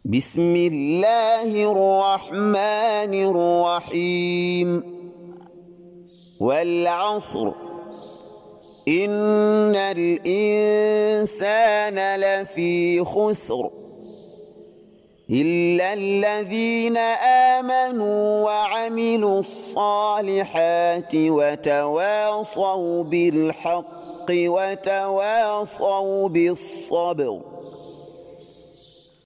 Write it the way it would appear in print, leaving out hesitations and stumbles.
بسم الله الرحمن الرحيم والعصر إن الإنسان لفي خسر إلا الذين آمنوا وعملوا الصالحات وتواصوا بالحق وتواصوا بالصبر.